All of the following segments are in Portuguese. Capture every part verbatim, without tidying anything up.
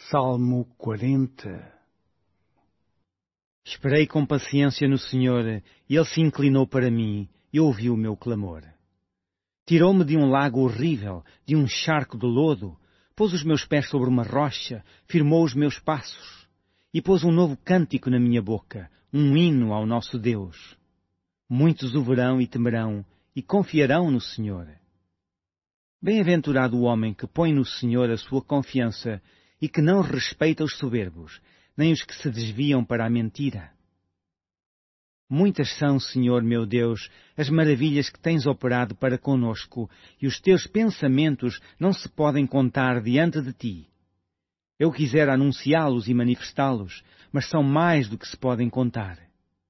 Salmo quarenta. Esperei com paciência no Senhor, e Ele se inclinou para mim e ouviu o meu clamor. Tirou-me de um lago horrível, de um charco de lodo, pôs os meus pés sobre uma rocha, firmou os meus passos, e pôs um novo cântico na minha boca, um hino ao nosso Deus. Muitos o verão e temerão, e confiarão no Senhor. Bem-aventurado o homem que põe no Senhor a sua confiança e que não respeita os soberbos, nem os que se desviam para a mentira. Muitas são, Senhor meu Deus, as maravilhas que tens operado para conosco, e os teus pensamentos não se podem contar diante de ti. Eu quisera anunciá-los e manifestá-los, mas são mais do que se podem contar.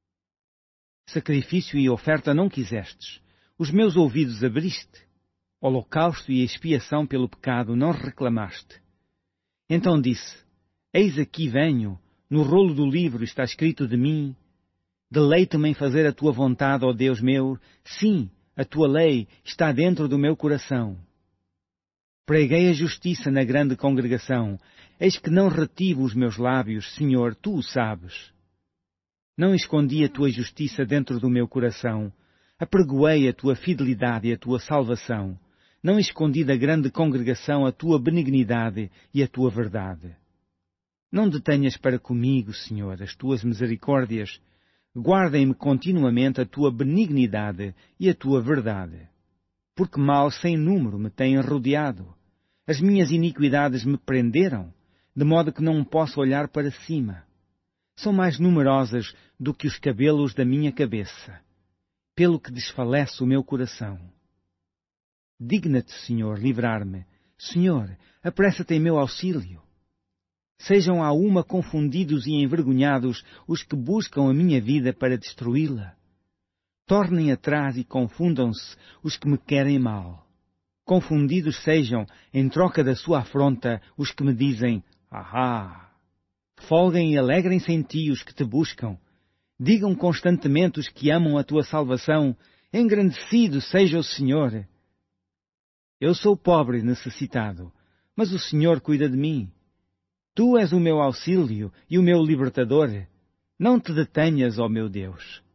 Sacrifício e oferta não quisestes, os meus ouvidos abriste. Holocausto e expiação pelo pecado não reclamaste. Então disse, eis aqui venho, no rolo do livro está escrito de mim, deleito-me em fazer a tua vontade, ó Deus meu, sim, a tua lei está dentro do meu coração. Preguei a justiça na grande congregação, eis que não retive os meus lábios, Senhor, tu o sabes. Não escondi a tua justiça dentro do meu coração, apregoei a tua fidelidade e a tua salvação. Não escondi da grande congregação a tua benignidade e a tua verdade. Não detenhas para comigo, Senhor, as tuas misericórdias. Guardem-me continuamente a tua benignidade e a tua verdade. Porque mal sem número me têm rodeado. As minhas iniquidades me prenderam, de modo que não posso olhar para cima. São mais numerosas do que os cabelos da minha cabeça, pelo que desfalece o meu coração. Digna-te, Senhor, livrar-me. Senhor, apressa-te em meu auxílio. Sejam a uma confundidos e envergonhados os que buscam a minha vida para destruí-la. Tornem atrás e confundam-se os que me querem mal. Confundidos sejam, em troca da sua afronta, os que me dizem, ahá. Folguem e alegrem-se em ti os que te buscam. Digam constantemente os que amam a tua salvação, engrandecido seja o Senhor. Eu sou pobre e necessitado, mas o Senhor cuida de mim. Tu és o meu auxílio e o meu libertador. Não te detenhas, ó meu Deus.